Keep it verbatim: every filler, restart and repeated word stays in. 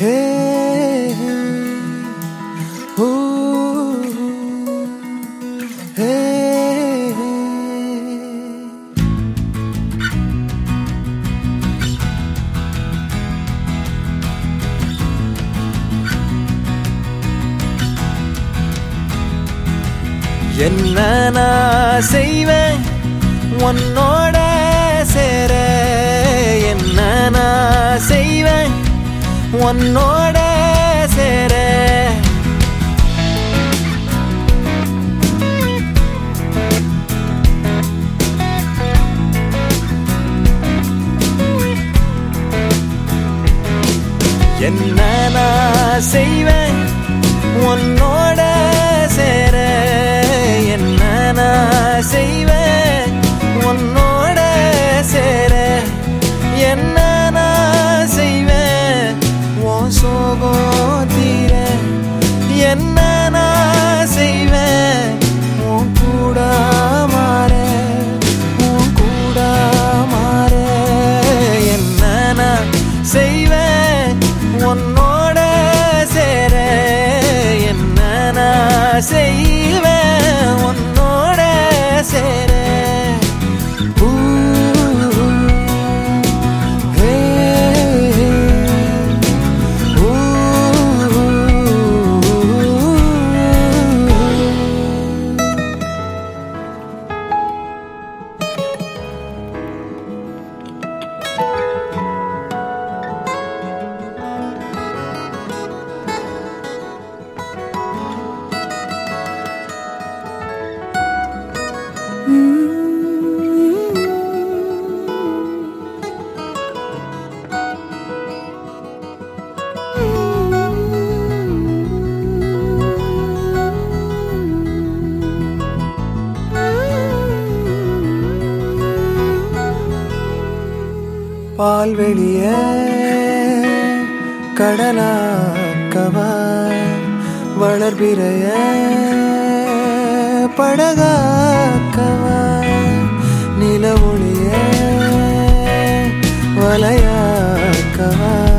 Hey, ooh, hey, என்ன நான் செய்வேன் உன்னோட சேர, என்ன நான் செய்வேன் உன்னோட சேர. என்ன நான் செய்வேன் உன்னோட சேர, என்ன நான் செய்வேன் உன்னோட சேர. என்ன நான் செய்வேன் உன் சோகம் தீர, என்ன நான் செய்வேன் உன் கூட மாற, உன் கூட மாற. என்ன நான் செய்வேன் உன்னோட சேர, என்ன நான் செய்வேன் உன்னோட சேர. பால்வெளிய கடலாக்கவா, வளர்பிறைய படகாக்கவா, நில ஒளிய வலையாக்கவா.